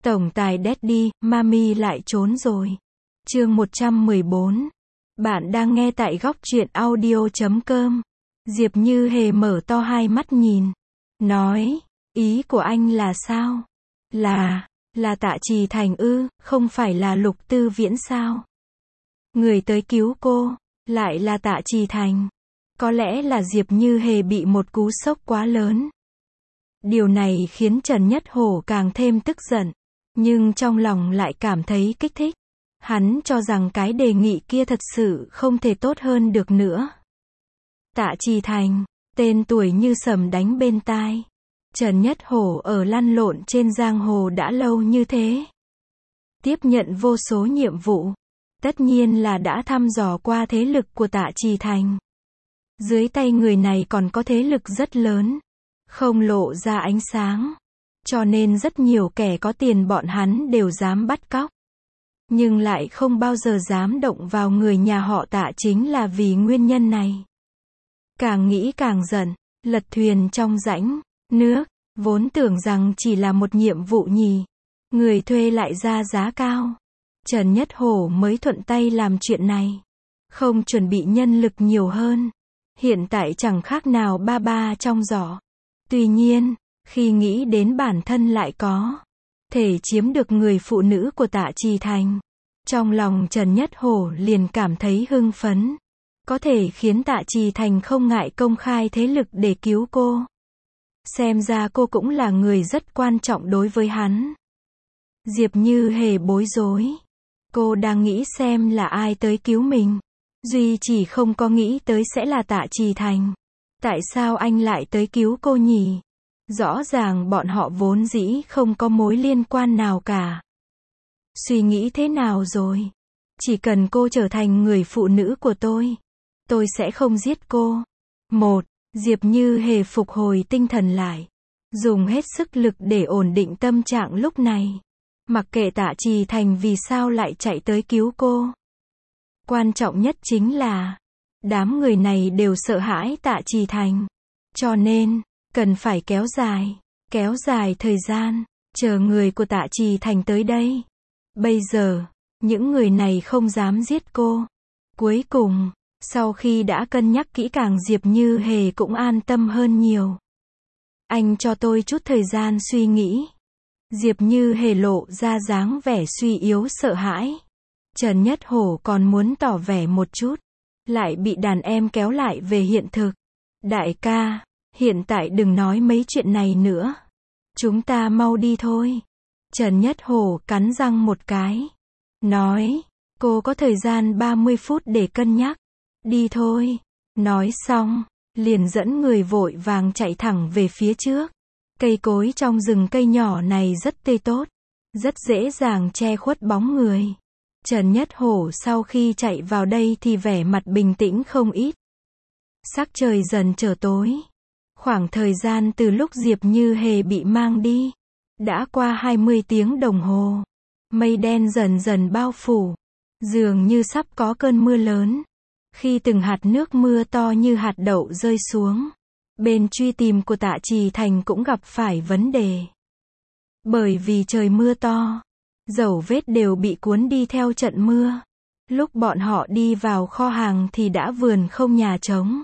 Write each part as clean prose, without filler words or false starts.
Tổng tài Daddy, Mami lại trốn rồi. Chương 114. Bạn đang nghe tại góc truyện audio.com. Diệp Như Hề mở to hai mắt nhìn. Nói, ý của anh là sao? Là Tạ Trì Thành ư, không phải là Lục Tư Viễn sao? Người tới cứu cô, lại là Tạ Trì Thành. Có lẽ là Diệp Như Hề bị một cú sốc quá lớn. Điều này khiến Trần Nhất Hổ càng thêm tức giận. Nhưng trong lòng lại cảm thấy kích thích. Hắn cho rằng cái đề nghị kia thật sự không thể tốt hơn được nữa. Tạ Trì Thành, tên tuổi như sấm đánh bên tai. Trần Nhất Hổ ở lăn lộn trên giang hồ đã lâu như thế. Tiếp nhận vô số nhiệm vụ. Tất nhiên là đã thăm dò qua thế lực của Tạ Trì Thành. Dưới tay người này còn có thế lực rất lớn. Không lộ ra ánh sáng. Cho nên rất nhiều kẻ có tiền bọn hắn đều dám bắt cóc. Nhưng lại không bao giờ dám động vào người nhà họ Tạ, chính là vì nguyên nhân này. Càng nghĩ càng giận, lật thuyền trong rãnh nước, vốn tưởng rằng chỉ là một nhiệm vụ nhì. Người thuê lại ra giá cao. Trần Nhất Hổ mới thuận tay làm chuyện này. Không chuẩn bị nhân lực nhiều hơn. Hiện tại chẳng khác nào ba trong giỏ. Tuy nhiên, khi nghĩ đến bản thân lại có thể chiếm được người phụ nữ của Tạ Trì Thành, trong lòng Trần Nhất Hổ liền cảm thấy hưng phấn. Có thể khiến Tạ Trì Thành không ngại công khai thế lực để cứu cô. Xem ra cô cũng là người rất quan trọng đối với hắn. Diệp Như Hề bối rối. Cô đang nghĩ xem là ai tới cứu mình. Duy chỉ không có nghĩ tới sẽ là Tạ Trì Thành. Tại sao anh lại tới cứu cô nhỉ? Rõ ràng bọn họ vốn dĩ không có mối liên quan nào cả. Suy nghĩ thế nào rồi? Chỉ cần cô trở thành người phụ nữ của tôi sẽ không giết cô. Diệp Như Hề phục hồi tinh thần lại. Dùng hết sức lực để ổn định tâm trạng lúc này. Mặc kệ Tạ Trì Thành vì sao lại chạy tới cứu cô. Quan trọng nhất chính là, đám người này đều sợ hãi Tạ Trì Thành. Cho nên, cần phải kéo dài thời gian, chờ người của Tạ Trì Thành tới đây. Bây giờ, những người này không dám giết cô. Cuối cùng, sau khi đã cân nhắc kỹ càng, Diệp Như Hề cũng an tâm hơn nhiều. Anh cho tôi chút thời gian suy nghĩ. Diệp Như Hề lộ ra dáng vẻ suy yếu sợ hãi. Trần Nhất Hổ còn muốn tỏ vẻ một chút, lại bị đàn em kéo lại về hiện thực. Đại ca, hiện tại đừng nói mấy chuyện này nữa. Chúng ta mau đi thôi. Trần Nhất Hổ cắn răng một cái. Nói, cô có thời gian 30 phút để cân nhắc. Đi thôi. Nói xong, liền dẫn người vội vàng chạy thẳng về phía trước. Cây cối trong rừng cây nhỏ này rất tươi tốt. Rất dễ dàng che khuất bóng người. Trần Nhất Hổ sau khi chạy vào đây thì vẻ mặt bình tĩnh không ít. Sắc trời dần trở tối. Khoảng thời gian từ lúc Diệp Như Hề bị mang đi, đã qua 20 tiếng đồng hồ. Mây đen dần dần bao phủ. Dường như sắp có cơn mưa lớn. Khi từng hạt nước mưa to như hạt đậu rơi xuống, bên truy tìm của Tạ Trì Thành cũng gặp phải vấn đề. Bởi vì trời mưa to, dấu vết đều bị cuốn đi theo trận mưa. Lúc bọn họ đi vào kho hàng thì đã vườn không nhà trống.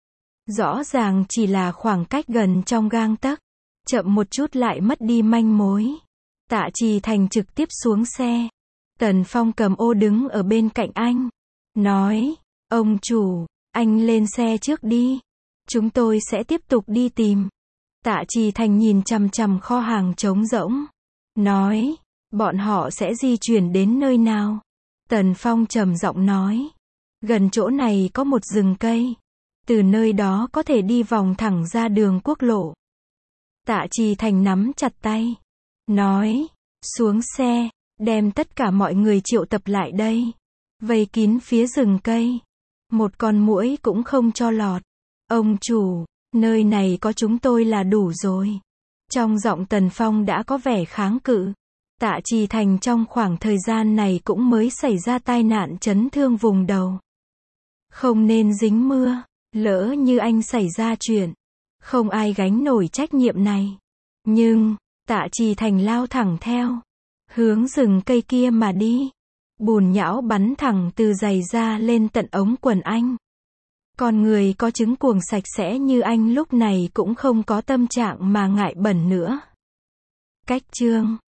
Rõ ràng chỉ là khoảng cách gần trong gang tấc. Chậm một chút lại mất đi manh mối. Tạ Trì Thành trực tiếp xuống xe. Tần Phong cầm ô đứng ở bên cạnh anh. Nói, ông chủ, anh lên xe trước đi. Chúng tôi sẽ tiếp tục đi tìm. Tạ Trì Thành nhìn chằm chằm kho hàng trống rỗng. Nói, bọn họ sẽ di chuyển đến nơi nào? Tần Phong trầm giọng nói. Gần chỗ này có một rừng cây. Từ nơi đó có thể đi vòng thẳng ra đường quốc lộ. Tạ Trì Thành nắm chặt tay. Nói, xuống xe, đem tất cả mọi người triệu tập lại đây. Vây kín phía rừng cây. Một con muỗi cũng không cho lọt. Ông chủ, nơi này có chúng tôi là đủ rồi. Trong giọng Tần Phong đã có vẻ kháng cự. Tạ Trì Thành trong khoảng thời gian này cũng mới xảy ra tai nạn chấn thương vùng đầu. Không nên dính mưa. Lỡ như anh xảy ra chuyện, không ai gánh nổi trách nhiệm này. Nhưng, Tạ Trì Thành lao thẳng theo. hướng rừng cây kia mà đi. Bùn nhão bắn thẳng từ giày ra lên tận ống quần anh. Con người có trứng cuồng sạch sẽ như anh lúc này cũng không có tâm trạng mà ngại bẩn nữa. Cách chương